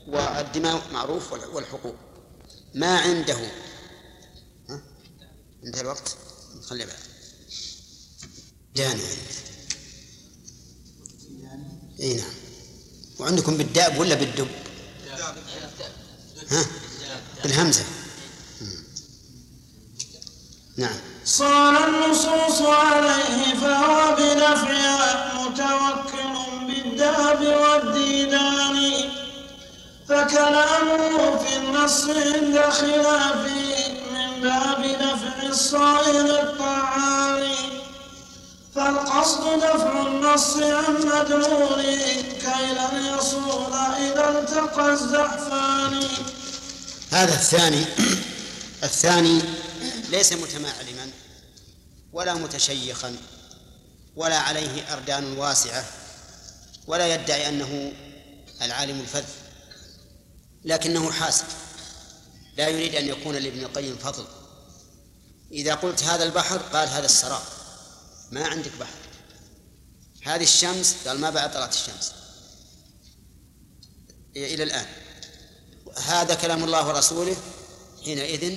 والدماء معروف والحقوق. ما عنده انتهى الوقت، نخلي بعد جاني. اي نعم. وعندكم بالداب ولا بالدب؟ ها؟ بالهمزة. نعم. صار النصوص عليه فهو بنفعها متوكل بالداب والديدان، فكلامه في النص عند خلافه من باب دفع الصائل الطعان، فالقصد دفع النص عن مدلوله كي لن يصول إذا التقى الزحفان. هذا الثاني ليس متمعلما ولا متشيخا ولا عليه أردان واسعة ولا يدعي أنه العالم الفذ، لكنه حاسب، لا يريد أن يكون لابن القيم فضل. إذا قلت هذا البحر قال هذا السراب، ما عندك بحر. هذه الشمس قال ما بعد طلعت الشمس إلى الآن. هذا كلام الله ورسوله، حينئذ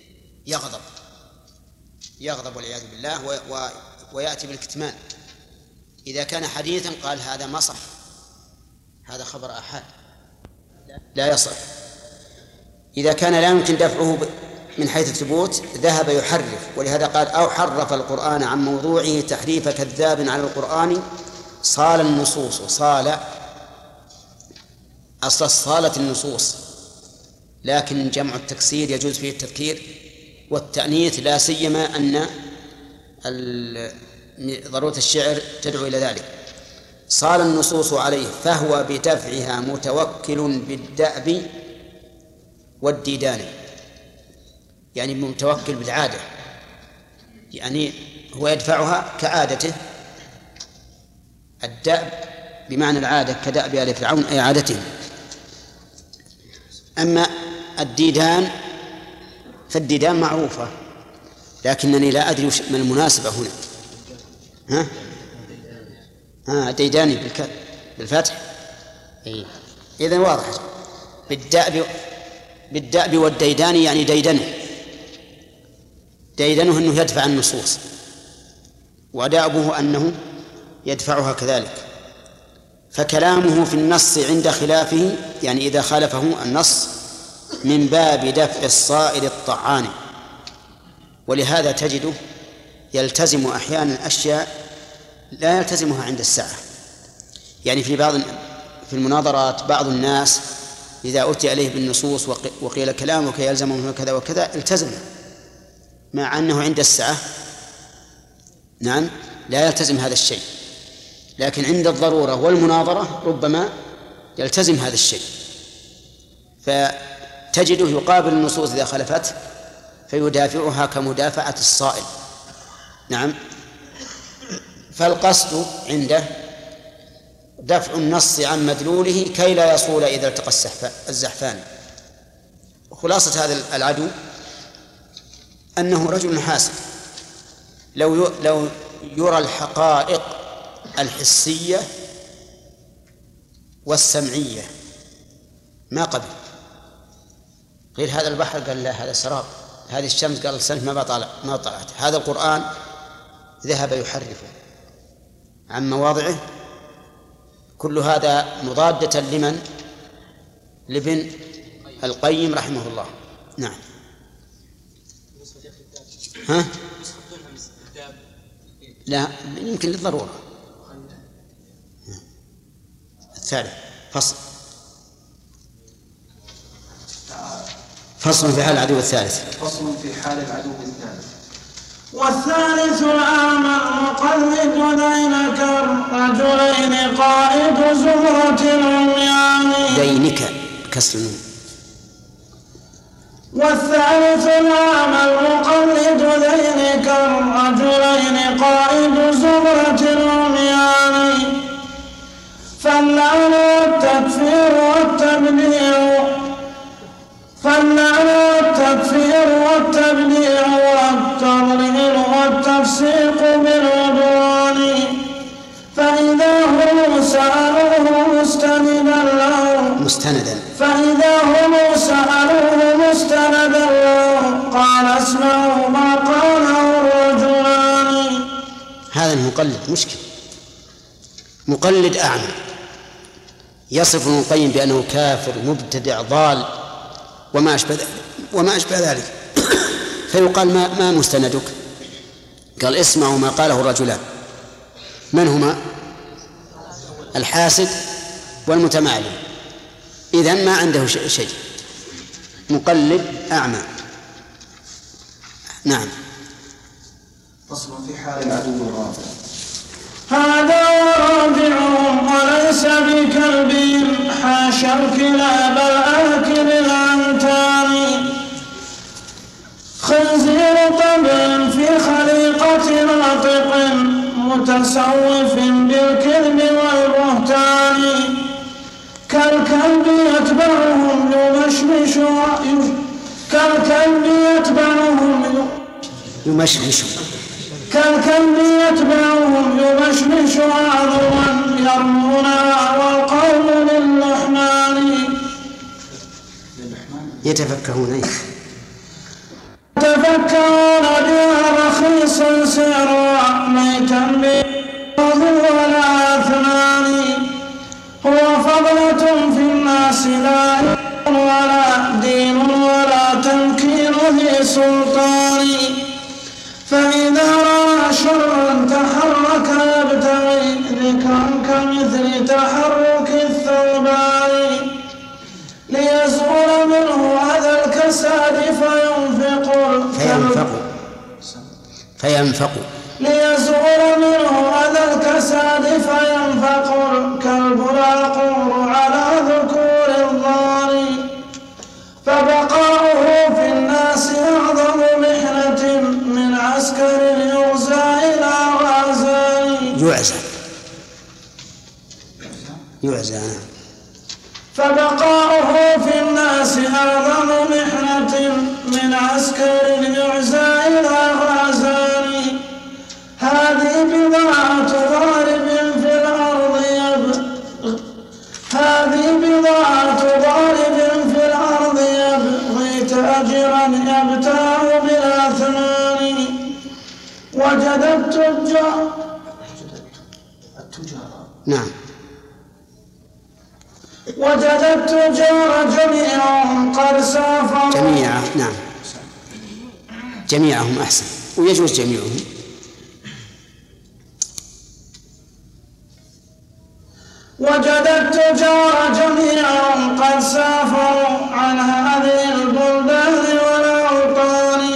يغضب والعياذ بالله ويأتي بالكتمان. إذا كان حديثا قال هذا ما صح، هذا خبر آحاد لا يصح. إذا كان لا يمكن دفعه من حيث الثبوت ذهب يحرف، ولهذا قال أو حرف القرآن عن موضوعه تحريف كذاب على القرآن صال النصوص. صال أصل صالة النصوص، لكن جمع التكسير يجوز فيه التذكير والتأنيث، لا سيما أن ضرورة الشعر تدعو إلى ذلك. صال النصوص عليه فهو بدفعها متوكل بالدأب والديدان، يعني متوكل بالعادة، يعني هو يدفعها كعادته. الدأب بمعنى العادة كدأب آل فرعون أي عادته. أما الديدان فالديدان معروفة، لكنني لا أدري ما المناسبة هنا. ديداني بالفتح. إذن واضح. بالدأب والديدان يعني ديدنه أنه يدفع النصوص، ودأبه أنه يدفعها كذلك. فكلامه في النص عند خلافه، يعني إذا خالفه النص، من باب دفع الصائل الطعان. ولهذا تجده يلتزم أحيانا أشياء لا يلتزمها عند الساعة. يعني في المناظرات بعض الناس إذا أتي عليه بالنصوص وقيل كلامك يلزمه كذا وكذا التزمه، مع أنه عند الساعة نعم لا يلتزم هذا الشيء، لكن عند الضرورة والمناظرة ربما يلتزم هذا الشيء. فتجده يقابل النصوص إذا خلفته فيدافعها كمدافعة الصائل. نعم. فالقصد عنده دفع النص عن مدلوله كي لا يصول إذا التقى الزحفان. خلاصة هذا العدو أنه رجل حاسد، لو يرى الحقائق الحسية والسمعية ما قبل. غير هذا البحر قال لا هذا سراب، هذه الشمس قال السنة ما طلعت، هذا القرآن ذهب يحرفه عن مواضعه. كل هذا مضادة لمن؟ لابن القيم رحمه الله. نعم. لا يمكن للضرورة. الثالث فصل في حال العدو الثالث. فصل في حال العدو الثالث. والثالث العام المقلد دينك الرجلين قائد زمرة العميان. دينك كسر. والثالث العام المقلد دينك الرجلين قائد زمرة العميان، فاللعن والتكفير والتبديع، فاللعن والتكفير والتبديع والتضليل والتفسيق بالعدوان. فإذا هم سألوه مستندا له مستندا فإذا هم سألوه مستندا قال اسمعوا ما قاله الرجلان. هذا المقلد مشكل، مقلد أعمى يصف ابن القيم بأنه كافر مبتدع ضال وما أشبه ذلك فيقال ما مستندك؟ قال اسمعوا ما قاله الرجلان. من هما؟ الحاسد والمتمعلم. إذن ما عنده شيء، مقلد أعمى. نعم. فصل في حال العدو الرابع. هذا ورابعهم وليس بكلب حاشا الكلاب الآكل الأنتان خنزير طبع في خليقة ناطق متسوف بالكذب والبهتان كالكلب يتبعهم يمشمش عذرا يرمونها والقوم للرحمن يتفكرون بها رخيصا سيرا ميتا بأرض ولا أثنان هو فضلة في الناس لا ولا دين ولا تمكين ذي سلطان فإذا رأى شرا تحرك يبتغي ذكرا كمثل تحرك الثوبان ليزول منه هذا الكساد فينفق ليزول منه هذا الكساد فينفق الكلب العقور على ذكور الضال فبقاؤه في الناس أعظم محنة من عسكر يغزى إلى غازان يعزى فبقاؤه في الناس أعظم محنة من عسكر يعزى إلى غازان هذه بضاعة ضارب في الأرض يبغي تاجرا يبتاع بالأثمان وجد التجار جميعهم قد سافروا جميعهم أحسن ويجوز جميعهم وجد التجار جميعهم قد سافروا عن هذه البلدان والأوطان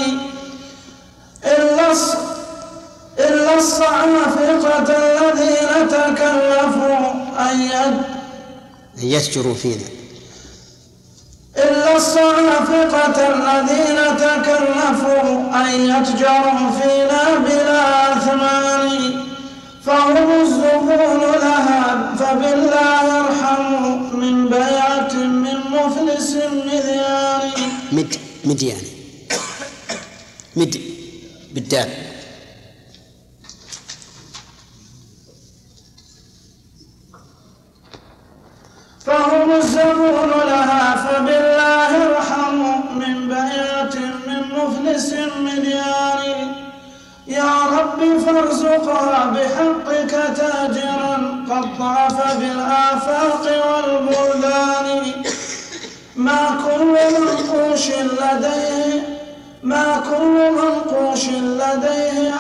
إلا الصعافقة الذين تكلفوا أن يتجروا فينا إلا الصعافقة الذين تكلفوا أن يتجروا فينا بلا أثمان فهم الزبون لها فبالله يرحموا من بيعة من مفلس مديان بالدال فهم الزبون لها فبالله يرحموا من بيعة من مفلس مديان يا رب فارزقها بحقك تاجرا قد ضعف بالآفاق والبلدان ما كل منقوش لديه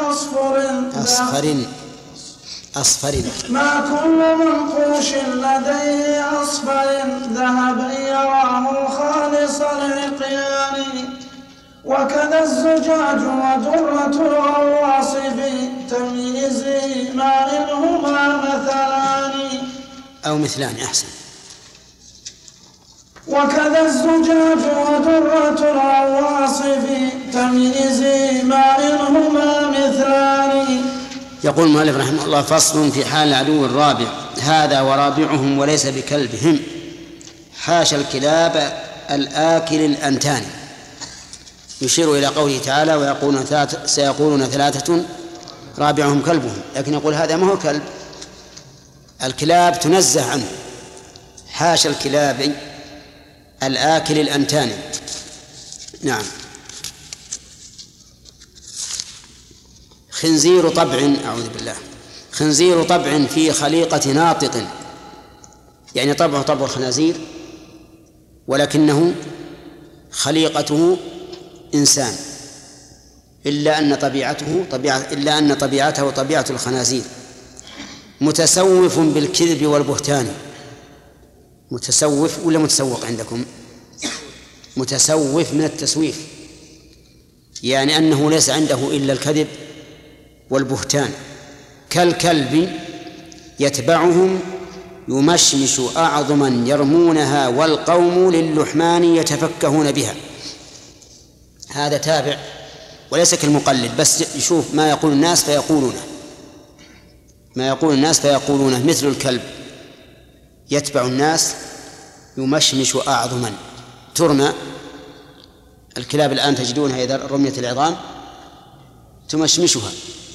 أصفر ذهب يراه خالص العقيان وكذا الزجاج ودرة الغواصب تمييز مائلهما مثلان أو مثلان أحسن وكذا الزجاج ودرة الغواصب تمييز مائلهما مثلان. يقول المؤلف رحمه الله فصل في حال العدو الرابع هذا ورابعهم وليس بكلبهم حاشا الكلاب الآكل الأنتان يشير إلى قوله تعالى سيقولون ثلاثة رابعهم كلبهم لكن يقول هذا ما هو كلب الكلاب تنزه عنه حاشا الكلاب الآكل الأنتان. نعم. خنزير طبع، أعوذ بالله، خنزير طبع في خليقة ناطق، يعني طبعه طبع الخنازير ولكنه خليقته إنسان، إلا أن طبيعته طبيعة الخنازير، متسوف بالكذب والبهتان. متسوف ولا متسوق عندكم؟ متسوف من التسويف، يعني أنه ليس عنده إلا الكذب والبهتان. كالكلب يتبعهم يمشمش أعظما يرمونها والقوم للحمان يتفكهون بها. هذا تابع وليس كالمقلد، بس يشوف ما يقول الناس فيقولونه، مثل الكلب يتبع الناس يمشمش أعظما. ترمى الكلاب الآن تجدونها إذا رميت العظام تمشمشها،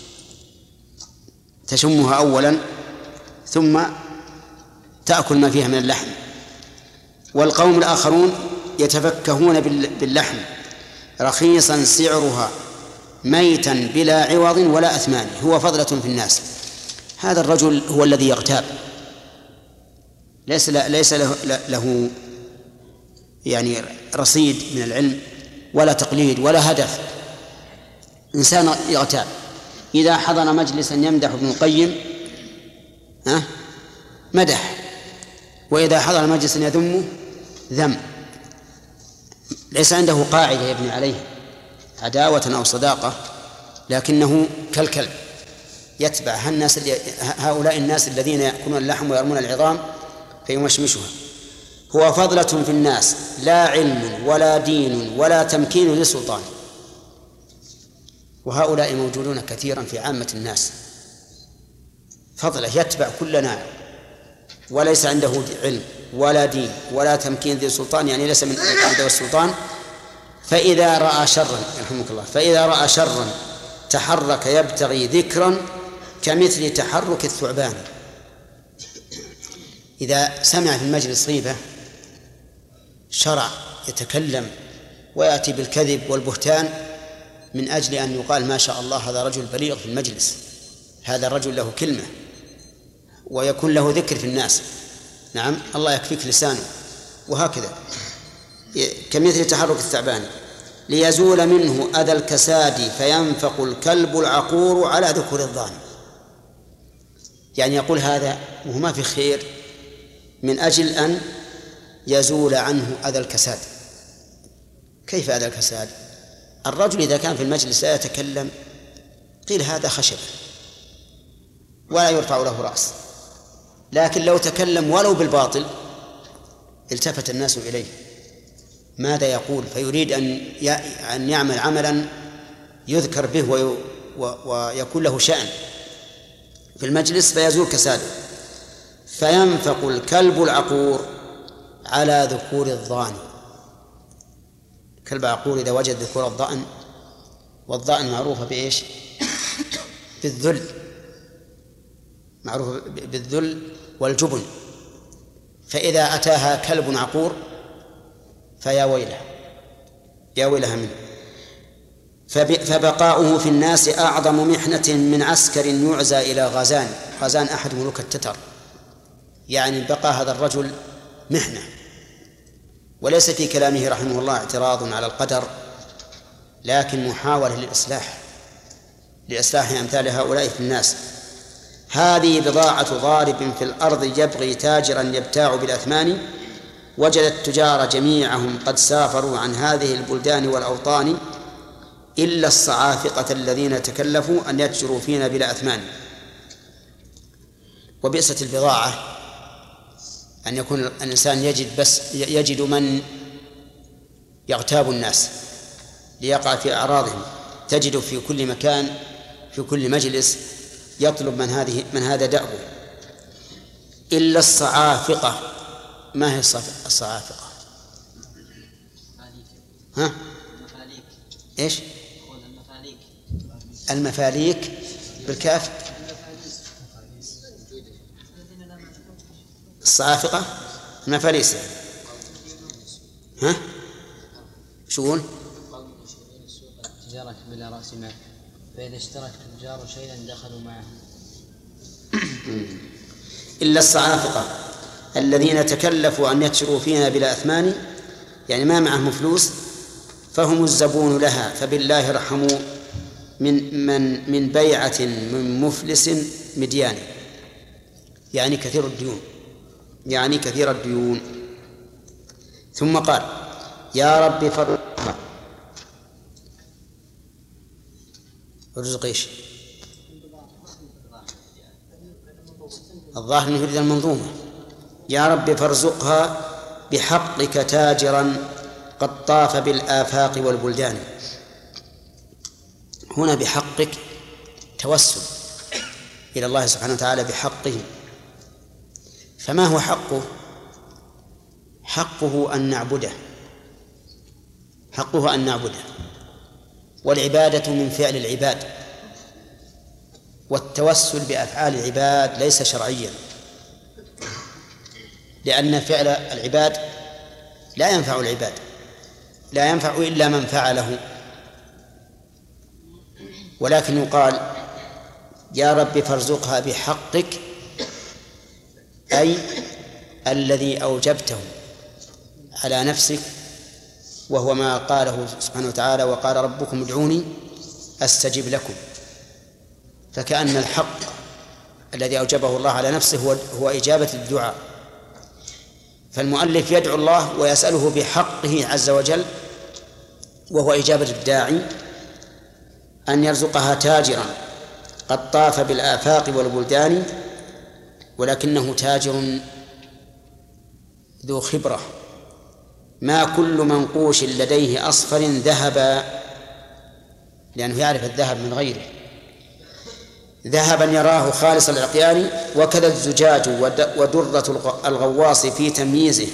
تشمها أولا ثم تأكل ما فيها من اللحم. والقوم الآخرون يتفكهون باللحم رخيصا سعرها ميتا بلا عوض ولا أثمان، هو فضلة في الناس. هذا الرجل هو الذي يغتاب، ليس له يعني رصيد من العلم ولا تقليد ولا هدف، إنسان يغتاب. إذا حضر مجلسا يمدح ابن القيم مدح، وإذا حضر مجلسا يذمه ذم، ليس عنده قاعدة يبني عليه عداوة أو صداقة، لكنه كالكلب يتبع هؤلاء الناس الذين يأكلون اللحم ويرمون العظام فيمشمشها. هو فضلة في الناس، لا علم ولا دين ولا تمكين لسلطان. وهؤلاء موجودون كثيرا في عامة الناس، فضله يتبع كل ناعم وليس عنده علم ولا دين ولا تمكين ذي سلطان، يعني ليس من عنده السلطان. فإذا رأى شرا، يرحمك الله، فإذا رأى شرا تحرك يبتغي ذكرا كمثل تحرك الثعبان. إذا سمع في المجلس غيبة شرع يتكلم ويأتي بالكذب والبهتان من أجل أن يقال ما شاء الله هذا رجل بليغ في المجلس، هذا الرجل له كلمة، ويكون له ذكر في الناس. نعم، الله يكفيك لسانه. وهكذا كمثل تحرك الثعبان ليزول منه أذى الكساد فينفق الكلب العقور على ذكور الظان. يعني يقول هذا وهو ما في خير من أجل أن يزول عنه أذى الكساد. كيف أذى الكساد؟ الرجل إذا كان في المجلس لا يتكلم قيل هذا خشب ولا يرفع له رأس، لكن لو تكلم ولو بالباطل التفت الناس إليه ماذا يقول، فيريد أن يعمل عملا يذكر به ويكون له شأن في المجلس فيزول كساده. فينفق الكلب العقور على ذكور الضأن. كلب عقور إذا وجد ذكور الضأن، والضأن معروفة بإيش؟ بالذل، معروفة بالذل والجبن. فإذا أتاها كلب عقور فيا ويله، يا ويلها منه. فبقاؤه في الناس أعظم محنة من عسكر يعزى إلى غازان. غازان أحد ملوك التتر، يعني بقى هذا الرجل محنة. وليس في كلامه رحمه الله اعتراض على القدر، لكن محاولة لإصلاح أمثال هؤلاء في الناس. هذه بضاعة ضارب في الأرض يبغي تاجرا يبتاع بالأثمان، وجد التجار جميعهم قد سافروا عن هذه البلدان والأوطان، إلا الصعافقة الذين تكلفوا أن يتجروا فينا بلا أثمان. وبئست البضاعة أن يكون الإنسان يجد من يغتاب الناس ليقع في أعراضهم. تجد في كل مكان في كل مجلس يطلب من هذا دأبه. إلا الصعافقة. ما هي الصعافقة؟ ها؟ إيش؟ المفاليك بالكاف. الصعافقة المفاليس. ها؟ شو قول؟ تجارة بلا رأس مال، فإذا اشترك التجار شيئا دخلوا معه. إلا الصعافقة الذين تكلفوا أن يتشروا فينا بلا أثمان، يعني ما معهم فلوس، فهم الزبون لها، فبالله ارحموا من بيعة من مفلس مديان، يعني كثير الديون. ثم قال يا رب فرزقها. رزق ايش؟ الظاهر انه يريد المنظومة. يا رب فارزقها بحقك تاجرا قد طاف بالآفاق والبلدان. هنا بحقك توسل إلى الله سبحانه وتعالى بحقه. فما هو حقه؟ حقه أن نعبده، والعبادة من فعل العباد، والتوسل بأفعال العباد ليس شرعيا، لأن فعل العباد لا ينفع العباد، لا ينفع إلا من فعله. ولكن يقال يا رب فارزقها بحقك، أي الذي أوجبته على نفسك، وهو ما قاله سبحانه وتعالى وقال ربكم ادعوني أستجب لكم. فكأن الحق الذي أوجبه الله على نفسه هو إجابة الدعاء. فالمؤلف يدعو الله ويسأله بحقه عز وجل، وهو إجابة الداعي، أن يرزقها تاجرا قد طاف بالآفاق والبلدان، ولكنه تاجر ذو خبرة، ما كل منقوش لديه أصفر ذهبا، لأنه يعرف الذهب من غيره، ذهبا يراه خالص العقيان، وكذا الزجاج ودرة الغواص في تمييزه.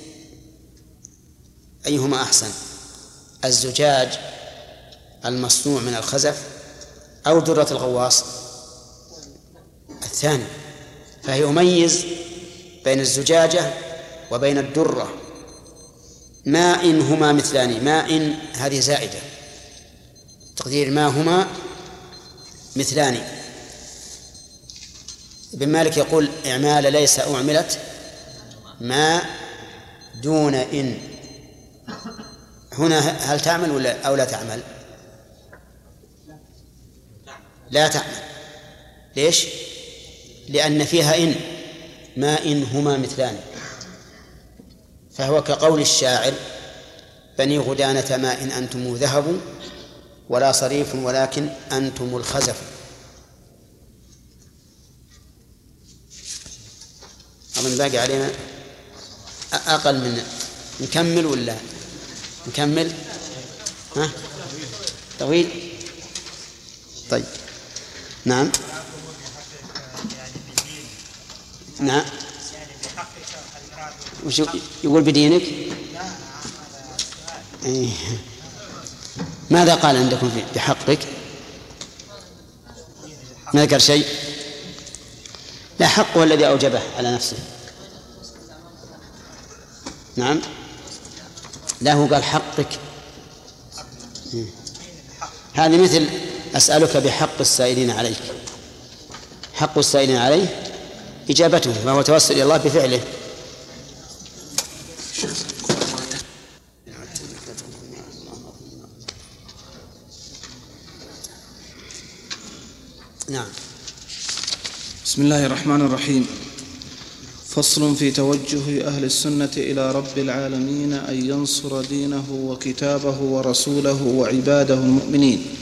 أيهما أحسن، الزجاج المصنوع من الخزف أو درة الغواص؟ الثاني. فهي يميز بين الزجاجة وبين الدرة. ما إن هما مثلان، ما إن هذه زائدة، تقدير ما هما مثلان. ابن مالك يقول إعمال ليس أعملت ما دون إن. هنا هل تعمل أو لا تعمل؟ لا تعمل. ليش؟ لأن فيها إن، ما إن هما مثلان. فهو كقول الشاعر بني غدانة ما إن أنتم ذهب ولا صريف ولكن أنتم الخزف. أظن باقي علينا أقل من نكمل ولا نكمل؟ ها؟ طويل؟ طيب نعم نعم. وش يقول بدينك؟ إيه. ماذا قال عندكم بحقك؟ ما ذكر شيء؟ لا، حقه الذي أوجبه على نفسه. نعم، لا هو قال حقك. هذه مثل أسألك بحق السائلين عليك. حق السائلين عليه إجابته، فهو توسل إلى الله بفعله. نعم. بسم الله الرحمن الرحيم. فصل في توجه أهل السنة إلى رب العالمين أن ينصر دينه وكتابه ورسوله وعباده المؤمنين.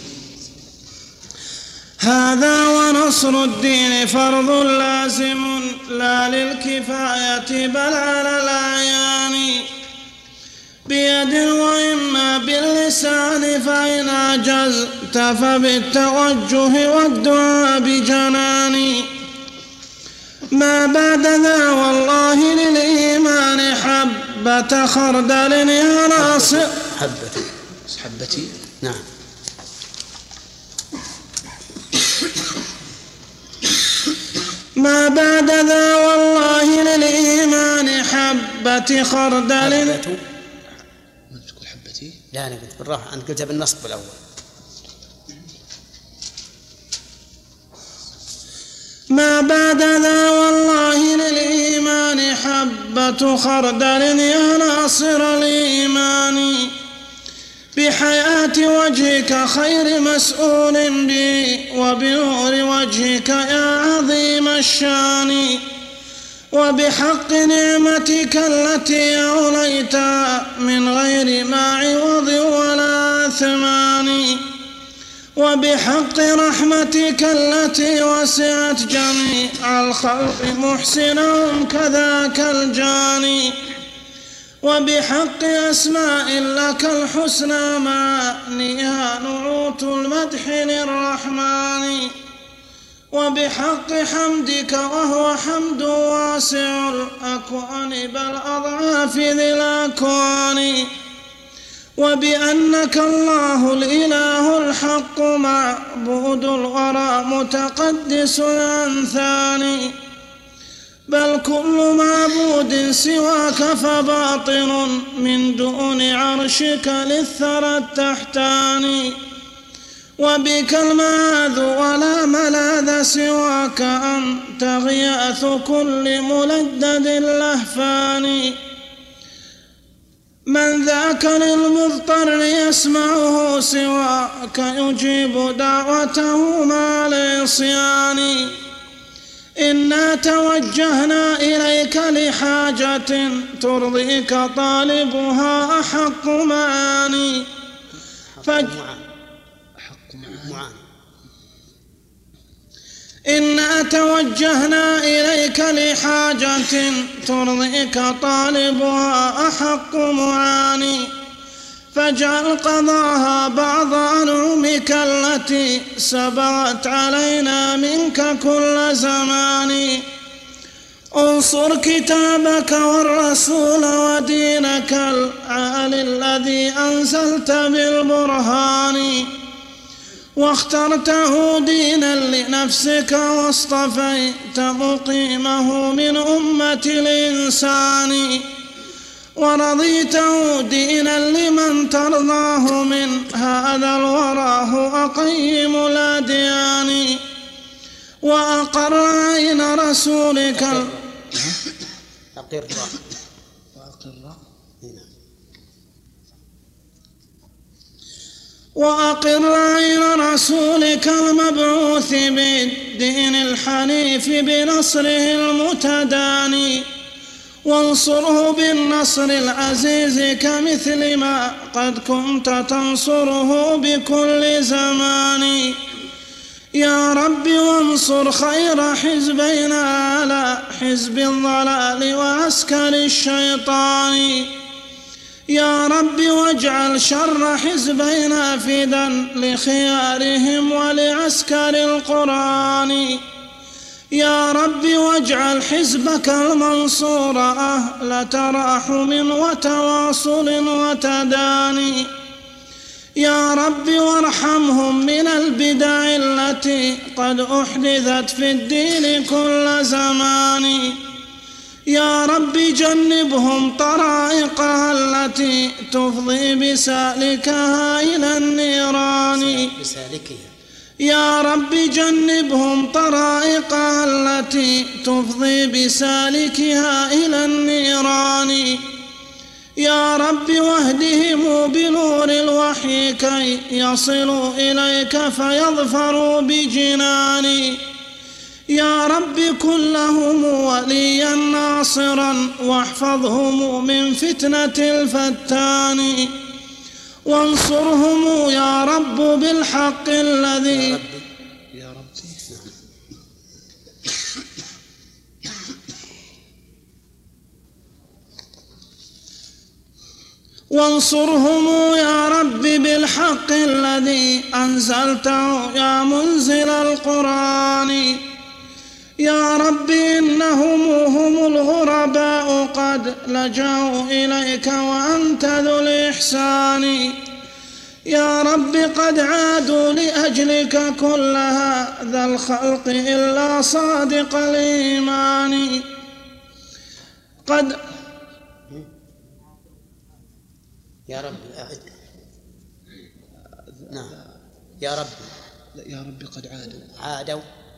هذا ونصر الدين فرض لازم لا للكفاية بل على الأعيان، بيد وإما باللسان، فإن عجزت فبالتوجه والدعاء بجنان. ما بعد ذا والله للإيمان حبة خردل يناصر. حبتي نعم. ما بعد ذا والله للإيمان حبة حبة خردل. ما تقول حبتي؟ لا أنا قلت بالراحة، أنت قلتها بالنصب الأول. ما بعد ذا والله للإيمان حبة خردل يا ناصر الإيمان، بحياة وجهك خير مسؤول بي، وبنور وجهك يا عظيم الشان، وبحق نعمتك التي أوليت من غير ما عوض ولا ثمان، وبحق رحمتك التي وسعت جميع الخلق محسنهم كذاك الجاني، وبحق أسماء لك الحسنى معنيها نعوت المدح للرحمن، وبحق حمدك وهو حمد واسع الأكوان بل أضعاف ذي الأكوان، وبأنك الله الإله الحق معبود الورى متقدس عن ثاني، بل كل معبود سواك فباطن من دون عرشك للثرى التحتاني، وبك المعاذ ولا ملاذ سواك أنت غياث كل ملدد لهفان، من ذاك للمضطر يسمعه سواك يجيب دعوته مع العصيان، إنا توجهنا إليك لحاجة ترضيك طالبها أحق معاني إنا توجهنا إليك لحاجة ترضيك طالبها أحق معاني، فاجعل قضاها بعض أنعمك التي سبقت علينا منك كل زمان، انصر كتابك والرسول ودينك العالي الذي أنزلت بالبرهان، واخترته دينا لنفسك واصطفيت مقيمه من أمة الإنسان، ورضيته دينا لمن ترضاه من هذا الورى هو أقيم الأديان، وأقر عين رسولك وأقر عين رسولك المبعوث بالدين الحنيف بنصره المتداني، وانصره بالنصر العزيز كمثل ما قد كنت تنصره بكل زمان، يا رب وانصر خير حزبنا على حزب الضلال وعسكر الشيطان، يا رب واجعل شر حزبنا فدا لخيارهم ولعسكر القرآن، يا رب واجعل حزبك المنصور أهل تراحم وتواصل وتداني، يا رب وارحمهم من البدع التي قد أحدثت في الدين كل زمان، يا رب جنبهم طرائقها التي تفضي بسالكها إلى النيران، يا رب جنبهم طرائقها التي تفضي بسالكها إلى النيران، يا رب واهدهم بنور الوحي كي يصلوا إليك فيظفروا بجنان، يا رب كن لهم وليا ناصرا واحفظهم من فتنة الفتان، وانصرهم يا رب بالحق الذي وانصرهم يا رب بالحق الذي أنزلته يا منزل القرآن، يا رب إنهم هم الغرباء قد لجأوا إليك وأنت ذو الإحسان، يا رب قد عادوا لأجلك كل هذا الخلق إلا صادق الإيمان، يا رب أعد. نعم يا رب. لا يا رب قد عادوا.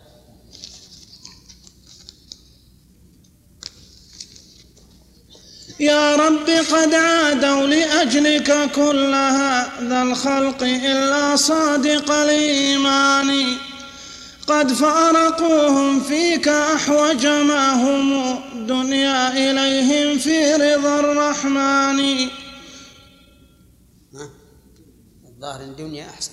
يا رب قد عادوا لأجلك كل هذا الخلق إلا صادق الإيمان، قد فارقوهم فيك أحوج ما هم دنيا إليهم في رضا الرحمن. الظاهر الدنيا أحسن.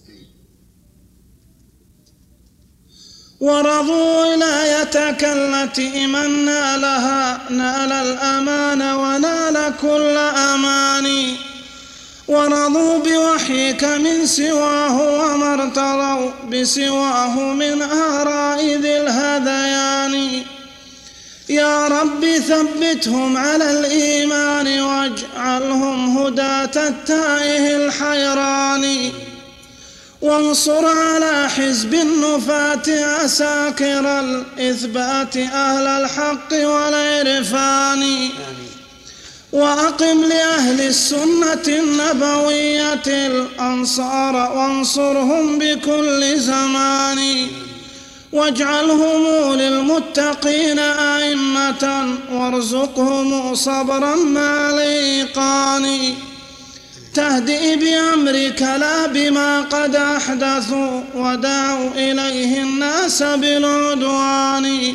ورضوا ولايتك التي من نالها نال الأمان ونال كل أمان، ورضوا بوحيك من سواه وما ارتضوا بسواه من آراء ذي الهذيان. يا رب ثبتهم على الإيمان واجعلهم هداة التائه الحيران، وانصر على حزب النفاة عساكر الإثبات أهل الحق والعرفان، وأقم لأهل السنة النبوية الأنصار وانصرهم بكل زمان، واجعلهم للمتقين أئمة وارزقهم صبرا مع الإيقان، تهدئ بأمرك لا بما قد أحدثوا ودعوا إليه الناس بالعدوان،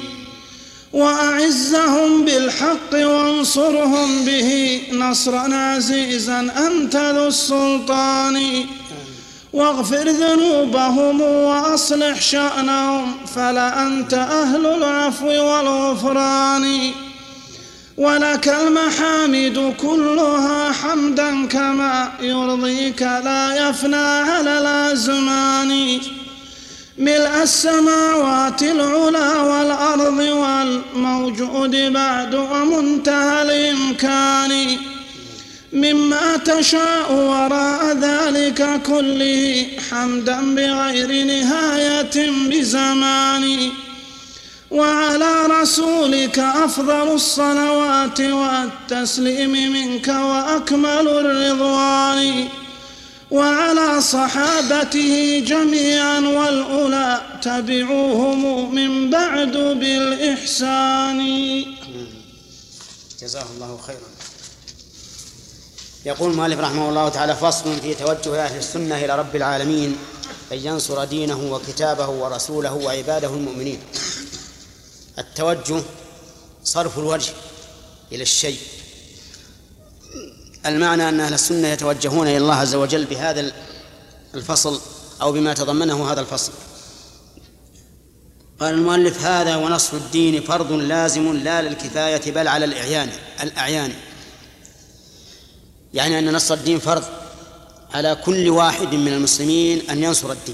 وأعزهم بالحق وانصرهم به نصرا عزيزا أنت ذو السلطان، واغفر ذنوبهم وأصلح شأنهم فلا أنت أهل العفو والغفران، ولك المحامد كلها حمدا كما يرضيك لا يفنى على الأزمان، ملء السماوات العلا والأرض والموجود بعد ومنتهى الإمكان، مما تشاء وراء ذلك كله حمدا بغير نهاية بزمان، وعلى رسولك أفضل الصلوات والتسليم منك وأكمل الرضوان، وعلى صحابته جميعا والأولى تبعوهم من بعد بالإحسان. جزاه الله خيرا. يقول المؤلف رحمه الله تعالى: فصل في توجه أهل السنة إلى رب العالمين أن ينصر دينه وكتابه ورسوله وعباده المؤمنين. التوجه صرف الوجه إلى الشيء. المعنى أن أهل السنة يتوجهون إلى الله عز وجل بهذا الفصل أو بما تضمنه هذا الفصل. قال المؤلف: هذا ونصر الدين فرض لازم لا للكفاية بل على الأعيان، يعني أن نصر الدين فرض على كل واحد من المسلمين أن ينصر الدين،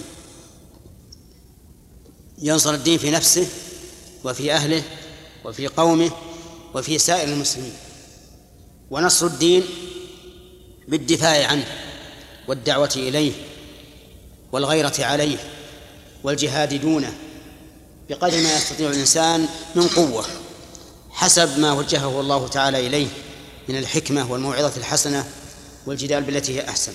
ينصر الدين في نفسه وفي أهله وفي قومه وفي سائر المسلمين. ونصر الدين بالدفاع عنه والدعوة إليه والغيرة عليه والجهاد دونه بقدر ما يستطيع الإنسان من قوة حسب ما وجهه الله تعالى إليه من الحكمة والموعظة الحسنة والجدال بالتي هي أحسن،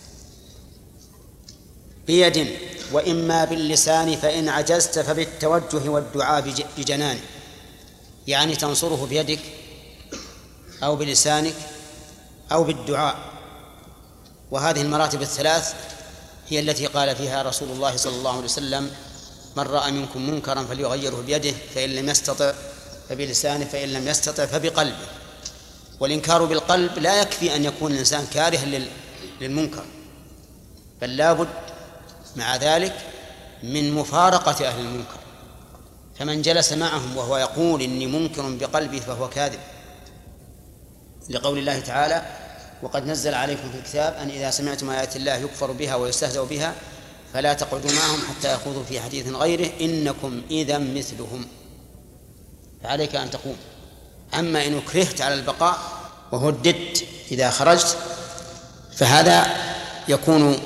بيد وإما باللسان، فإن عجزت فبالتوجه والدعاء بجنان، يعني تنصره بيدك أو بلسانك أو بالدعاء. وهذه المراتب الثلاث هي التي قال فيها رسول الله صلى الله عليه وسلم: من رأى منكم منكرا فليغيره بيده، فإن لم يستطع فبلسانه، فإن لم يستطع فبقلبه. والإنكار بالقلب لا يكفي أن يكون الإنسان كارها للمنكر، بل لا بد مع ذلك من مفارقة أهل المنكر. فمن جلس معهم وهو يقول إني منكر بقلبي فهو كاذب، لقول الله تعالى: وقد نزل عليكم في الكتاب أن إذا سمعتم آيات الله يكفر بها ويستهزأ بها فلا تقعدوا معهم حتى يخوضوا في حديث غيره إنكم إذا مثلهم. فعليك أن تقوم. أما إن كرهت على البقاء وهددت إذا خرجت فهذا يكون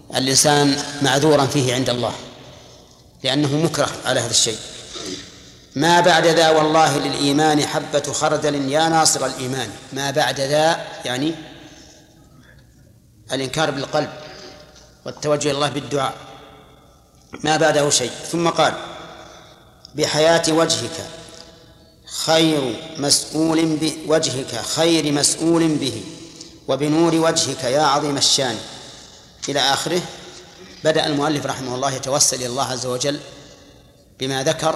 الإنسان معذورا فيه عند الله، لأنه مكره على هذا الشيء. ما بعد ذا والله للإيمان حبة خردل يا ناصر الإيمان. ما بعد ذا يعني الإنكار بالقلب والتوجه إلى الله بالدعاء، ما بعده شيء. ثم قال بحياة وجهك خير مسؤول بوجهك خير مسؤول به وبنور وجهك يا عظيم الشان إلى آخره. بدأ المؤلف رحمه الله يتوسل إلى الله عز وجل بما ذكر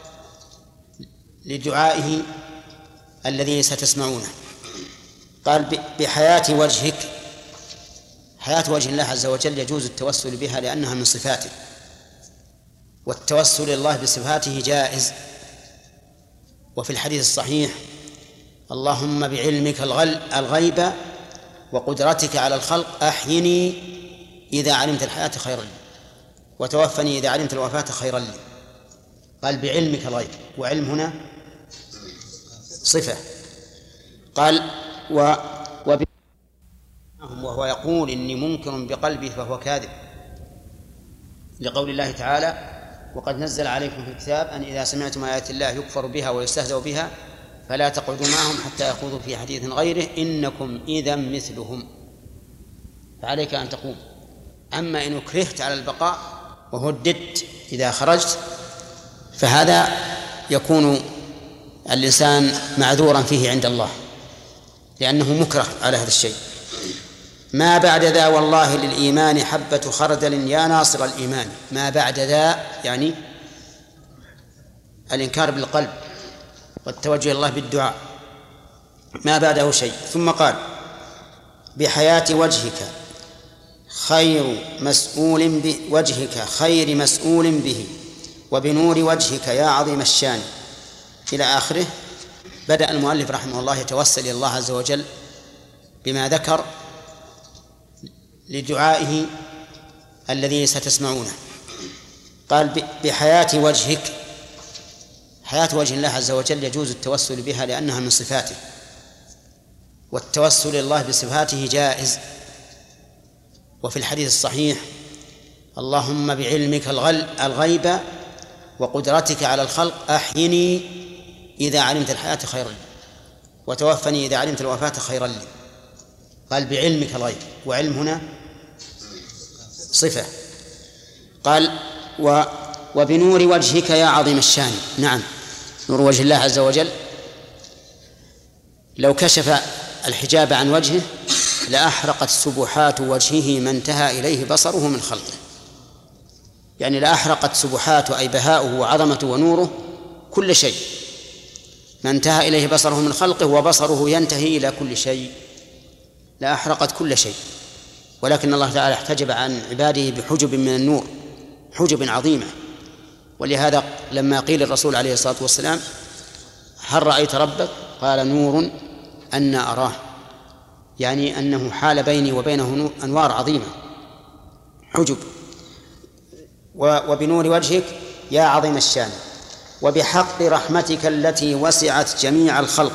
لدعائه الذي ستسمعونه. قال بحياة وجهك. حياة وجه الله عز وجل يجوز التوسل بها لأنها من صفاته، والتوسل إلى الله بصفاته جائز. وفي الحديث الصحيح اللهم بعلمك الغيب وقدرتك على الخلق أحيني إذا علمت الحياة خيرا لي وتوفني إذا علمت الوفاة خيرا لي. قال بعلمك الغيب، وعلم هنا صفة. قال وهو يقول إني منكر بقلبي فهو كاذب، لقول الله تعالى وقد نزل عليكم في الكتاب أن إذا سمعتم آيات الله يكفر بها ويستهزأ بها فلا تقعدوا معهم حتى يخوضوا في حديث غيره إنكم إذا مثلهم، فعليك أن تقوم. أما إن كرهت على البقاء وهددت إذا خرجت فهذا يكون الإنسان معذورا فيه عند الله لأنه مكره على هذا الشيء. ما بعد ذا والله للإيمان حبة خردل يا ناصر الإيمان. ما بعد ذا يعني الإنكار بالقلب والتوجه إلى الله بالدعاء، ما بعده شيء. ثم قال بحياة وجهك خير مسؤول بوجهك خير مسؤول به وبنور وجهك يا عظيم الشان إلى آخره. بدأ المؤلف رحمه الله يتوسل إلى الله عز وجل بما ذكر لدعائه الذي ستسمعونه. قال بحياة وجهك. حياة وجه الله عز وجل يجوز التوسل بها لأنها من صفاته، والتوسل إلى الله بصفاته جائز. وفي الحديث الصحيح اللهم بعلمك الغيب وقدرتك على الخلق أحيني إذا علمت الحياة خيرا لي وتوفني إذا علمت الوفاة خيرا لي. قال بعلمك الغيب، وعلم هنا صفة. قال وبنور وجهك يا عظيم الشان. نعم، نور وجه الله عز وجل لو كشف الحجاب عن وجهه لأحرقت سبحات وجهه ما انتهى إليه بصره من خلقه، يعني لأحرقت سبحات أي بهاؤه وعظمته ونوره كل شيء، ما انتهى إليه بصره من خلقه، وبصره ينتهي إلى كل شيء، لأحرقت كل شيء. ولكن الله تعالى احتجب عن عباده بحجب من النور، حجب عظيمة. ولهذا لما قيل الرسول عليه الصلاة والسلام هل رأيت ربك؟ قال نور أنا أراه، يعني أنه حال بيني وبينه أنوار عظيمة، حجب. وبنور وجهك يا عظيم الشان وبحق رحمتك التي وسعت جميع الخلق.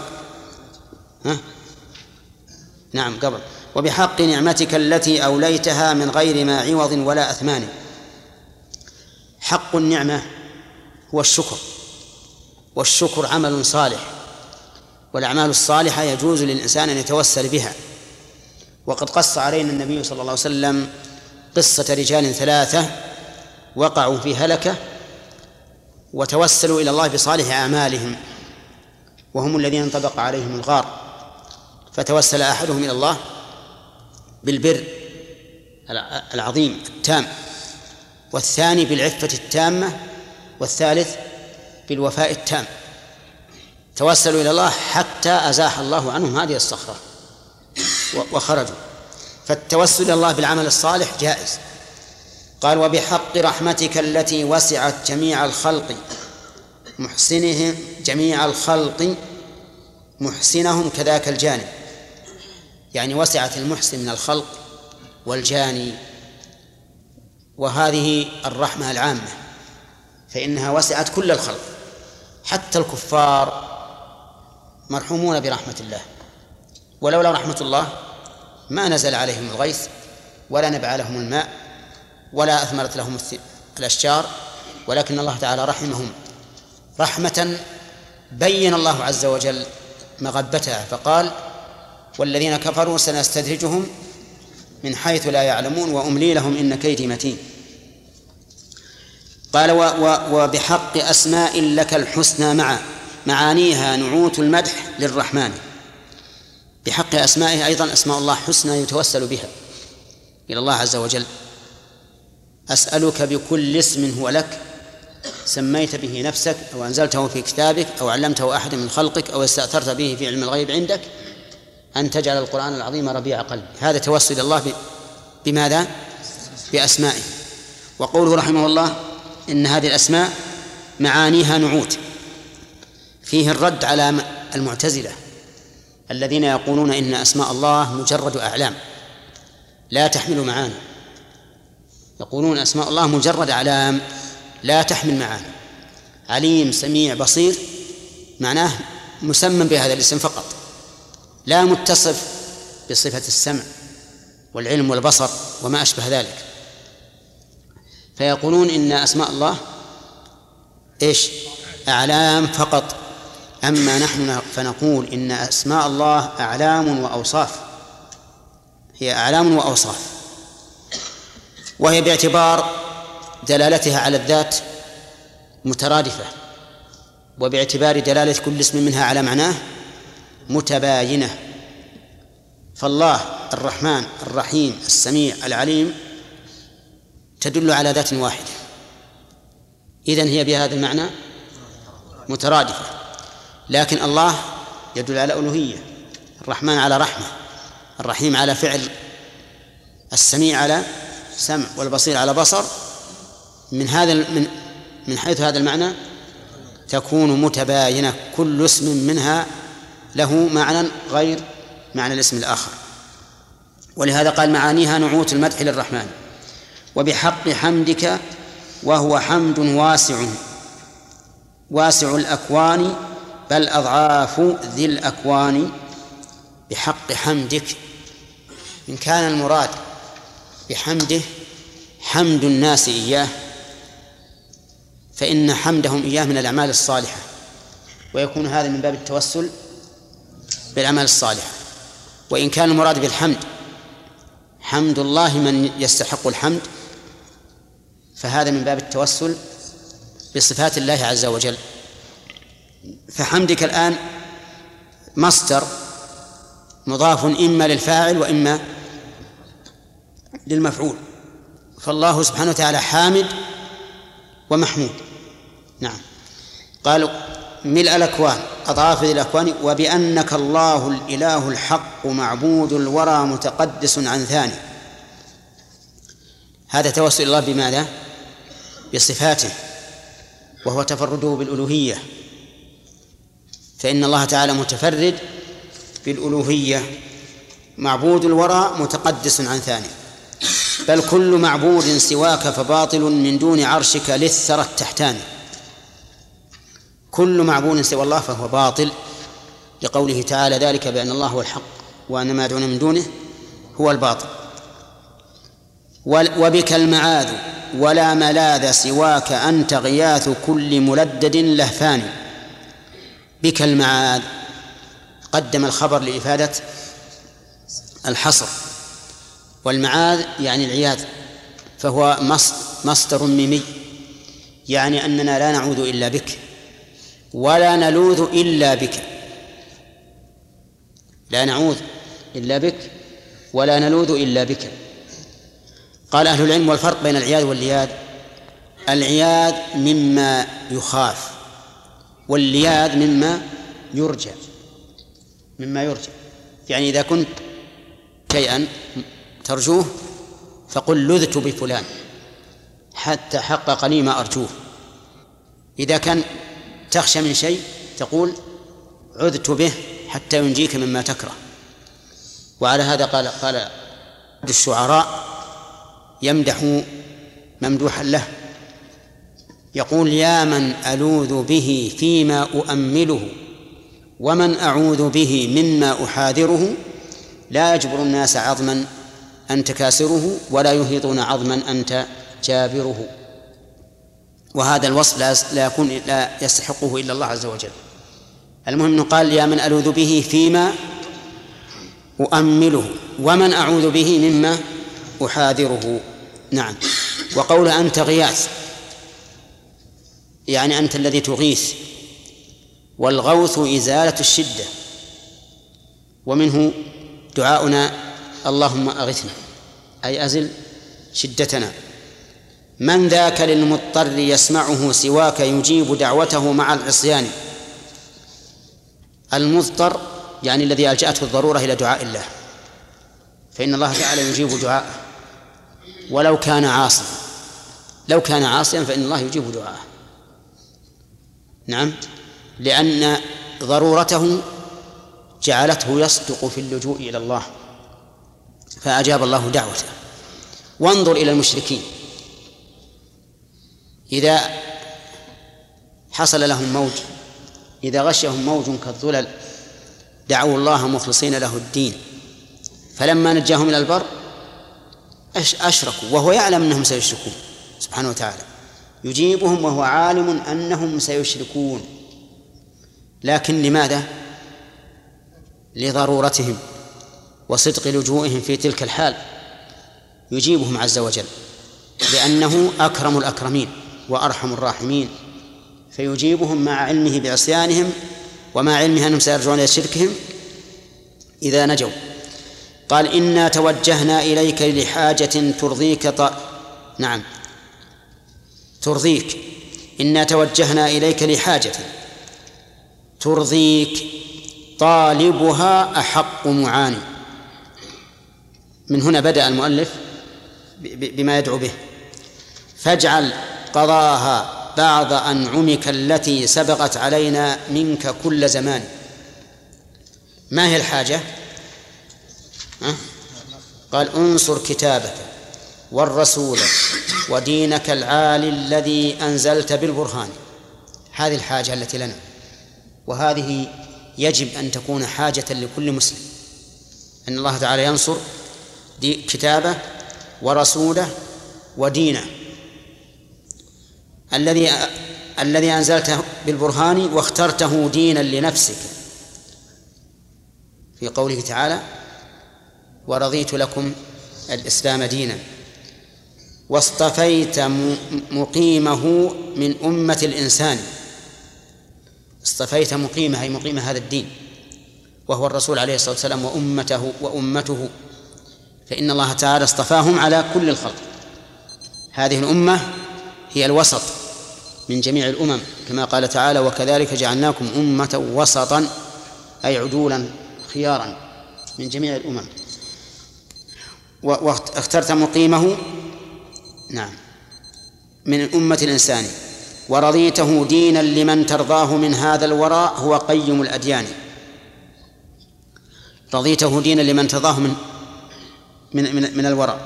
نعم قبل وبحق نعمتك التي أوليتها من غير ما عوض ولا أثمان. حق النعمة هو الشكر، والشكر عمل صالح، والأعمال الصالحة يجوز للإنسان أن يتوسل بها. وقد قص علينا النبي صلى الله عليه وسلم قصة رجال 3 وقعوا في هلكة وتوسلوا إلى الله بصالح أعمالهم، وهم الذين انطبق عليهم الغار. فتوسل أحدهم إلى الله بالبر العظيم التام، والثاني بالعفة التامة، والثالث بالوفاء التام. توسلوا إلى الله حتى أزاح الله عنهم هذه الصخرة وخرجوا. فالتوسل إلى الله بالعمل الصالح جائز. قال وبحق رحمتك التي وسعت جميع الخلق محسنهم جميع الخلق محسنهم كذاك الجانب، يعني وسعت المحسن من الخلق والجاني. وهذه الرحمة العامة، فإنها وسعت كل الخلق، حتى الكفار مرحومون برحمة الله، ولولا رحمة الله ما نزل عليهم الغيث ولا نبع لهم الماء ولا أثمرت لهم الأشجار، ولكن الله تعالى رحمهم رحمة بين الله عز وجل مغبتها فقال والذين كفروا سنستدرجهم من حيث لا يعلمون وأملي لهم إن كيدي متين. قال وبحق أسماء لك الحسنى معانيها نعوت المدح للرحمن. بحق أسمائه أيضا أسماء الله حسنى يتوسل بها إلى الله عز وجل. أسألك بكل اسم هو لك سميت به نفسك أو أنزلته في كتابك أو علمته أحد من خلقك أو استأثرت به في علم الغيب عندك أن تجعل القرآن العظيم ربيع قلبي. هذا توسل إلى الله بماذا؟ بأسمائه. وقوله رحمه الله إن هذه الأسماء معانيها نعوت، فيه الرد على المعتزلة الذين يقولون إن أسماء الله مجرد أعلام لا تحمل معاني. يقولون أسماء الله مجرد أعلام لا تحمل معاني. عليم سميع بصير معناه مسمى بهذا الاسم فقط، لا متصف بصفة السمع والعلم والبصر وما أشبه ذلك. فيقولون إن أسماء الله أعلام فقط. أما نحن فنقول إن أسماء الله أعلام وأوصاف، هي أعلام وأوصاف، وهي باعتبار دلالتها على الذات مترادفة، وباعتبار دلالة كل اسم منها على معناه متباينة. فالله الرحمن الرحيم السميع العليم تدل على ذات واحدة، إذن هي بهذا المعنى مترادفة. لكن الله يدل على ألوهية، الرحمن على رحمة، الرحيم على فعل، السميع على سمع، والبصير على بصر. من حيث هذا المعنى تكون متباينة، كل اسم منها له معنى غير معنى الاسم الآخر. ولهذا قال معانيها نعوت المدح للرحمن. وبحق حمدك وهو حمد واسع الأكوان بل أضعاف ذي الأكوان. بحق حمدك، إن كان المراد بحمده حمد الناس إياه فإن حمدهم إياه من الأعمال الصالحة، ويكون هذا من باب التوسل بالأعمال الصالحة. وإن كان المراد بالحمد حمد الله من يستحق الحمد فهذا من باب التوسل بصفات الله عز وجل. فحمدك الآن مصدر مضاف إما للفاعل وإما للمفعول، فالله سبحانه وتعالى حامد ومحمود. نعم. قالوا ملء الأكوان أضعاف الأكوان وبأنك الله الإله الحق معبود الورى متقدس عن ثاني. هذا توسل الله بماذا؟ بصفاته، وهو تفرده بالألوهية، فإن الله تعالى متفرد بالألوهية، معبود الورى متقدس عن ثاني. بل كل معبود سواك فباطل من دون عرشك للثرى التحتاني. كل معبود سوى الله فهو باطل، لقوله تعالى ذلك بأن الله هو الحق وأن ما يدعون من دونه هو الباطل. وبك المعاذ ولا ملاذ سواك أنت غياث كل ملدد لهفان. بك المعاذ قدم الخبر لإفادة الحصر، والمعاذ يعني العياذ، فهو مصدر ميمي، يعني أننا لا نعوذ إلا بك ولا نلوذ إلا بك. لا نعوذ إلا بك ولا نلوذ إلا بك. قال أهل العلم والفرق بين العياذ واللياذ: العياذ مما يخاف، واللياذ مما يرجى. يعني إذا كنت شيئا ترجوه فقل لذت بفلان حتى حقق لي ما أرجوه. إذا كان تخشى من شيء تقول عذت به حتى ينجيك مما تكره. وعلى هذا قال الشعراء يمدح ممدوحا له، يقول: يا من ألوذ به فيما أؤمله ومن أعوذ به مما أحاذره، لا يجبر الناس عظما أنت كاسره ولا يهيطون عظما أنت جابره. وهذا الوصف لا يستحقه إلا الله عز وجل. المهم أنه قال يا من ألوذ به فيما أؤمله ومن أعوذ به مما أحاذره. نعم. وقوله أنت غياث يعني أنت الذي تغيث، والغوث إزالة الشدة، ومنه دعاؤنا اللهم أغثنا أي أزل شدتنا. من ذاك للمضطر يسمعه سواك يجيب دعوته مع العصيان. المضطر يعني الذي ألجأته الضرورة إلى دعاء الله، فإن الله تعالى يجيب دعاءه ولو كان عاصيا، لو كان عاصيا فإن الله يجيب دعاءه. نعم، لأن ضرورته جعلته يصدق في اللجوء إلى الله فأجاب الله دعوته. وانظر إلى المشركين إذا حصل لهم موج، إذا غشهم موج كالظلل دعوا الله مخلصين له الدين، فلما نجاهم إلى البر أشركوا وهو يعلم أنهم سيشركون سبحانه وتعالى، يجيبهم وهو عالم أنهم سيشركون، لكن لماذا؟ لضرورتهم وصدق لجوئهم في تلك الحال يجيبهم عز وجل، لأنه أكرم الأكرمين وأرحم الراحمين، فيجيبهم مع علمه بعصيانهم ومع علمه أنهم سيرجعون إلى شركهم إذا نجوا. قال إنا توجهنا إليك لحاجة ترضيك نعم ترضيك. إنا توجهنا إليك لحاجة ترضيك طالبها أحق معاني. من هنا بدأ المؤلف بما يدعو به، فاجعل قضاها بعض أنعمك التي سبقت علينا منك كل زمان. ما هي الحاجة؟ قال انصر كتابك والرسول ودينك العالي الذي أنزلت بالبرهان. هذه الحاجة التي لنا، وهذه يجب أن تكون حاجة لكل مسلم، أن الله تعالى ينصر كتابه ورسوله ودينه الذي أنزلته بالبرهان واخترته دينا لنفسك، في قوله تعالى ورضيت لكم الإسلام دينا، واصطفيت مقيمه من أمة الإنسان. اصطفيت مقيمه أي مقيم هذا الدين وهو الرسول عليه الصلاة والسلام وأمته، فإن الله تعالى اصطفاهم على كل الخلق. هذه الأمة هي الوسط من جميع الأمم، كما قال تعالى وكذلك جعلناكم أمة وسطا أي عدولا خيارا من جميع الأمم. واخترت مقيمه نعم من أمة الإنسان، ورضيته دينا لمن ترضاه من هذا الوراء هو قيم الأديان. رضيته دينا لمن ترضاه من الوراء،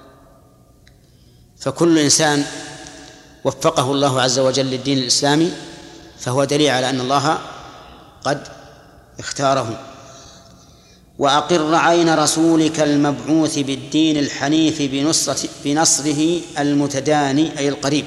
فكل إنسان وفقه الله عز وجل للدين الإسلامي فهو دليل على أن الله قد اختاره. وأقر عين رسولك المبعوث بالدين الحنيف بنصره المتداني أي القريب.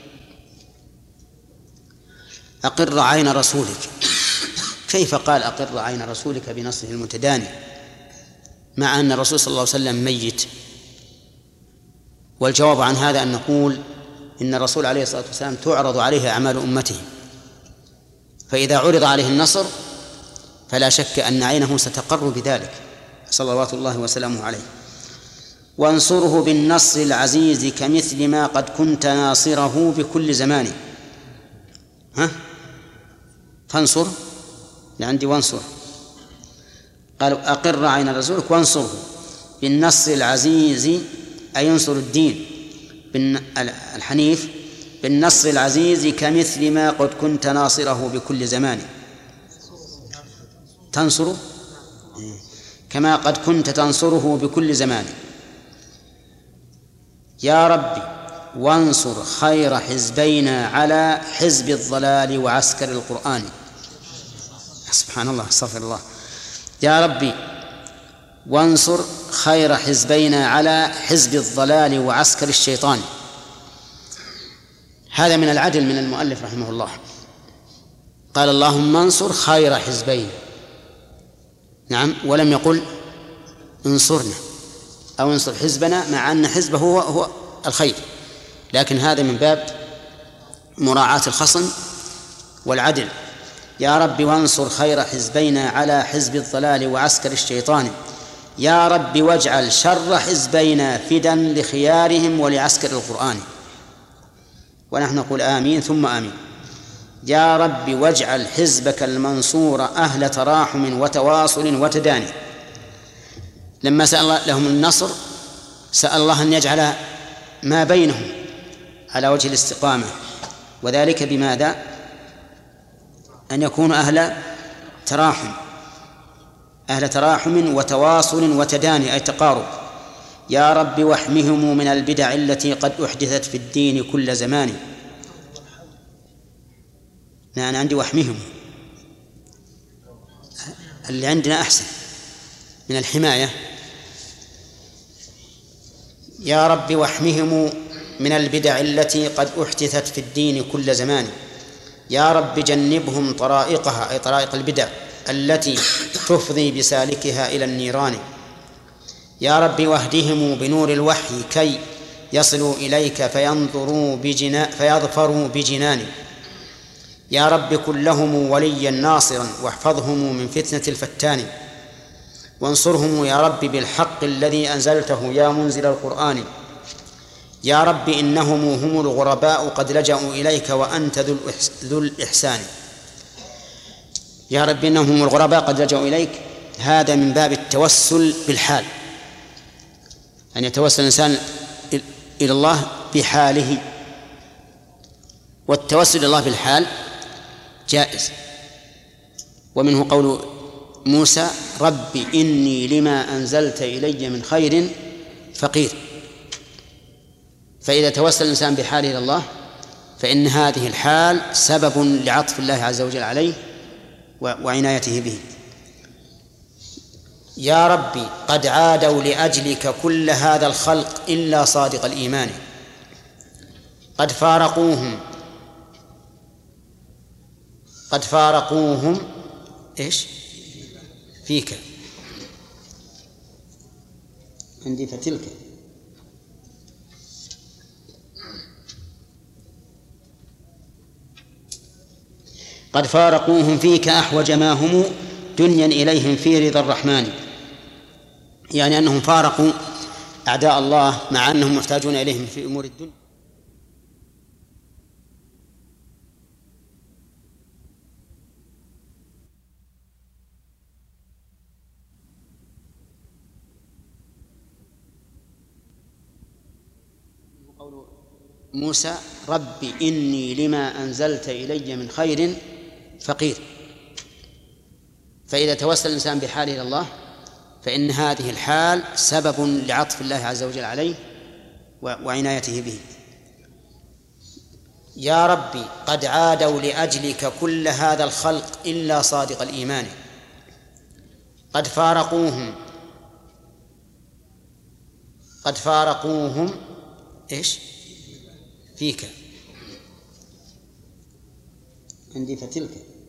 أقر عين رسولك، كيف قال أقر عين رسولك بنصره المتداني مع أن الرسول صلى الله عليه وسلم ميت؟ والجواب عن هذا أن نقول إن الرسول عليه الصلاة والسلام تعرض عليه أعمال أمته، فإذا عرض عليه النصر فلا شك أن عينه ستقر بذلك صلوات الله وسلامه عليه. وانصره بالنصر العزيز كمثل ما قد كنت ناصره بكل زمان. فانصر لعندي وانصر، قالوا أقر عين رسولك وانصره بالنصر العزيز أي ينصر الدين الحنيف بالنصر العزيز كمثل ما قد كنت ناصره بكل زمان. تنصره كما قد كنت تنصره بكل زمان. يا ربي وانصر خير حزبينا على حزب الضلال وعسكر القرآن. سبحان الله، استغفر الله. يا ربي وانصر خير حزبينا على حزب الضلال وعسكر الشيطان. هذا من العدل من المؤلف رحمه الله. قال اللهم انصر خير حزبين، نعم، ولم يقل انصرنا أو انصر حزبنا، مع أن حزبه هو الخير، لكن هذا من باب مراعاة الخصم والعدل. يا رب وانصر خير حزبينا على حزب الضلال وعسكر الشيطان، يا رب واجعل شر حزبينا فدا لخيارهم ولعسكر القرآن. ونحن نقول آمين ثم آمين. يا رب واجعل حزبك المنصور أهل تراحم وتواصل وتداني. لما سأل الله لهم النصر سأل الله أن يجعل ما بينهم على وجه الاستقامة، وذلك بماذا؟ أن يكونوا أهل تراحم وتواصل وتداني، أي تقارب. يا رب واحمهم من البدع التي قد أحدثت في الدين كل زمان. أنا عندي واحمهم، اللي عندنا أحسن من الحماية. يا رب واحمهم من البدع التي قد أحدثت في الدين كل زمان. يا رب جنبهم طرائقها، أي طرائق البدع التي تفضي بسالكها إلى النيران. يا رب واهدهم بنور الوحي كي يصلوا إليك فيظفروا بجنان. يا رب كن لهم وليا ناصرا واحفظهم من فتنة الفتان، وانصرهم يا رب بالحق الذي أنزلته يا منزل القرآن. يا رب إنهم هم الغرباء قد لجأوا إليك وأنت ذو الإحسان. يا رب إنهم هم الغرباء قد لجأوا إليك، هذا من باب التوسل بالحال، أن يتوسل الإنسان إلى الله بحاله، والتوسل إلى الله بالحال جائز. ومنه قول موسى رب إني لما أنزلت إلي من خير فقير. فإذا توسل الإنسان بحاله إلى الله فإن هذه الحال سبب لعطف الله عز وجل عليه وعنايته به. يا ربي قد عادوا لأجلك كل هذا الخلق إلا صادق الإيمان، قد فارقوهم إيش فيك، عندي فتلك. قد فارقوهم فيك أحوج ما هم دنيا إليهم في رضا الرحمن، يعني أنهم فارقوا أعداء الله مع أنهم محتاجون إليهم في أمور الدنيا. قول موسى رب إني لما أنزلت إلي من خير فقير. فإذا توسل الإنسان بحاله إلى الله فإن هذه الحال سبب لعطف الله عز وجل عليه وعنايته به. يا ربي قد عادوا لأجلك كل هذا الخلق إلا صادق الإيمان، قد فارقوهم إيش فيك، عندي فتلك.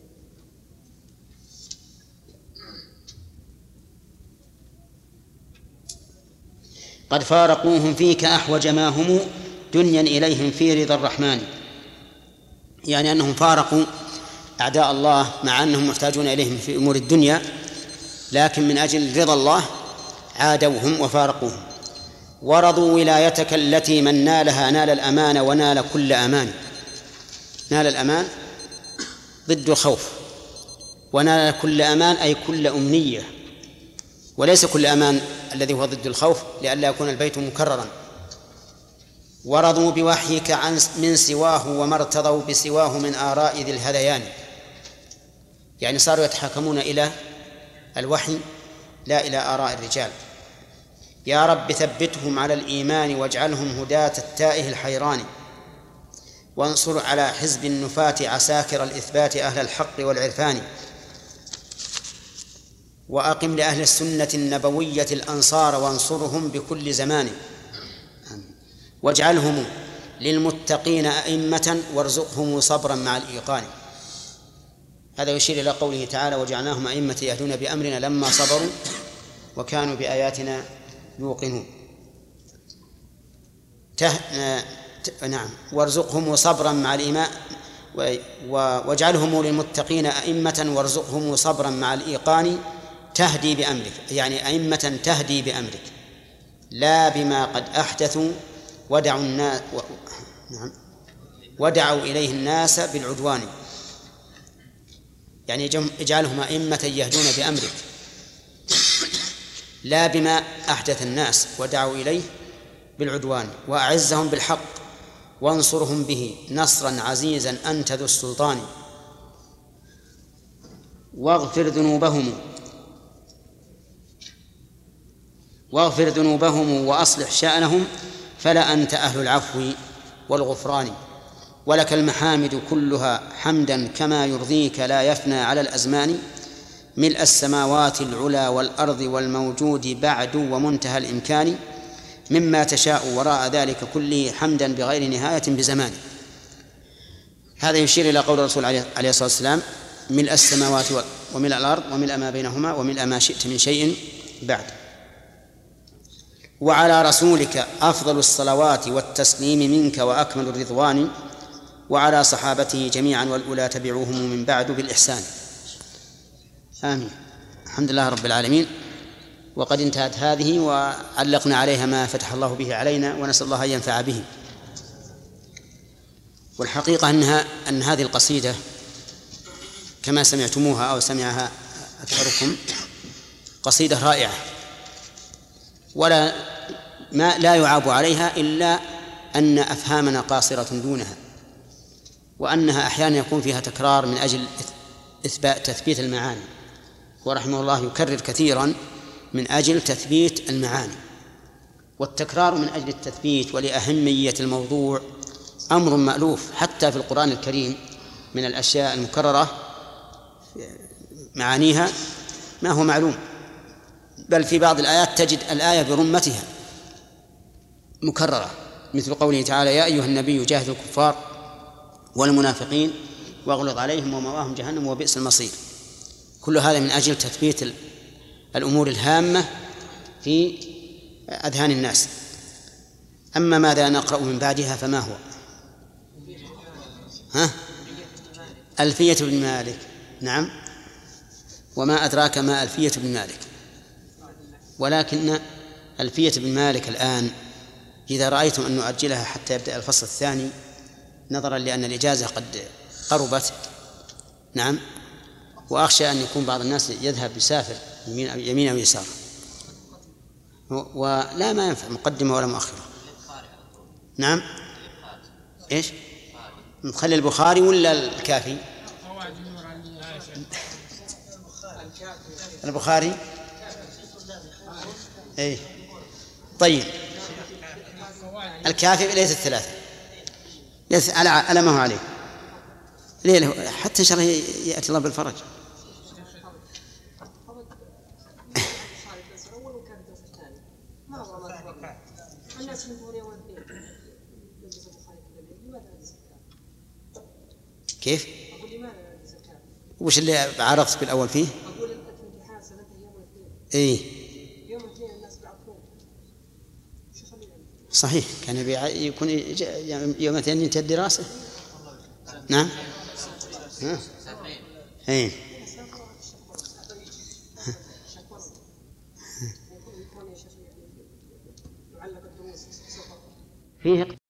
قد فارقوهم فيك أحوج ما هم دنيا إليهم في رضا الرحمن، يعني أنهم فارقوا أعداء الله مع أنهم محتاجون إليهم في أمور الدنيا، لكن من أجل رضا الله عادوهم وفارقوهم. ورضوا ولايتك التي من نالها نال الأمان ونال كل أمان. نال الأمان ضد الخوف، ونال كل أمان أي كل أمنية، وليس كل أمان الذي هو ضد الخوف لئلا يكون البيت مكررا. ورضوا بوحيك من سواه وما ارتضوا بسواه من آراء ذي الهذيان، يعني صاروا يتحاكمون إلى الوحي لا إلى آراء الرجال. يا رب ثبتهم على الإيمان واجعلهم هداة التائه الحيران، وانصر على حزب النفاة عساكر الإثبات أهل الحق والعرفان، وأقم لأهل السنة النبوية الأنصار وانصرهم بكل زمان، واجعلهم للمتقين أئمة وارزقهم صبرا مع الإيقان. هذا يشير إلى قوله تعالى وجعلناهم أئمة يهدون بأمرنا لما صبروا وكانوا بآياتنا يوقنون. نعم، وارزقهم صبرا مع الإيمان واجعلهم للمتقين أئمة وارزقهم صبرا مع الإيقان تهدي بأمرك، يعني أئمة تهدي بأمرك لا بما قد أحدثوا ودعوا الناس ودعوا إليه الناس بالعدوان، يعني اجعلهم أئمة يهدون بأمرك لا بما أحدث الناس ودعوا إليه بالعدوان، وأعزهم بالحق وانصرهم به نصرا عزيزا أنت ذو السلطان، واغفر ذنوبهم وأصلح شأنهم فلا أنت أهل العفو والغفران، ولك المحامد كلها حمدا كما يرضيك لا يفنى على الأزمان، ملء السماوات العلا والأرض والموجود بعد ومنتهى الإمكان، مما تشاء وراء ذلك كله حمدا بغير نهاية بزمان. هذا يشير إلى قول الرسول عليه الصلاة والسلام ملء السماوات وملء الأرض وملء ما بينهما وملء ما شئت من شيء بعد. وعلى رسولك أفضل الصلوات والتسليم منك وأكمل الرضوان، وعلى صحابته جميعا والأولى تبعوهم من بعد بالإحسان. آمين. الحمد لله رب العالمين. وقد انتهت هذه وعلقنا عليها ما فتح الله به علينا، ونسأل الله أن ينفع به. والحقيقة أن هذه القصيدة كما سمعتموها أو سمعها أكثركم قصيدة رائعة، لا يعاب عليها إلا أن أفهامنا قاصرة دونها، وأنها أحيانا يكون فيها تكرار من أجل تثبيت المعاني، ورحمه الله يكرر كثيرا من أجل تثبيت المعاني. والتكرار من أجل التثبيت ولأهمية الموضوع أمر مألوف حتى في القرآن الكريم، من الأشياء المكررة معانيها ما هو معلوم، بل في بعض الآيات تجد الآية برمتها مكررة، مثل قوله تعالى يا أيها النبي جاهد الكفار والمنافقين واغلظ عليهم ومأواهم جهنم وبئس المصير. كل هذا من أجل تثبيت الأمور الهامة في أذهان الناس. أما ماذا نقرأ من بعدها فما هو؟ ألفية بن مالك. نعم، وما أدراك ما ألفية بن مالك. ولكن ألفية بن مالك الآن إذا رأيتم أن نؤجلها حتى يبدأ الفصل الثاني نظرا لأن الإجازة قد قربت، نعم، وأخشى أن يكون بعض الناس يذهب يسافر يمين أو يسار، ولا ما ينفع مقدمة ولا مؤخرة. نعم، إيش نخلي البخاري ولا الكافي؟ البخاري. إيه طيب، الكافي ليس الثلاثة، ليس على ما هو عليه ليه، حتى إن شاء الله يأتي الله بالفرج. كيف؟ وش اللي عرضت بالأول فيه؟ إيه صحيح، كان يكون يوم الاثنين ينتهي الدراسة. نعم. إيه فيه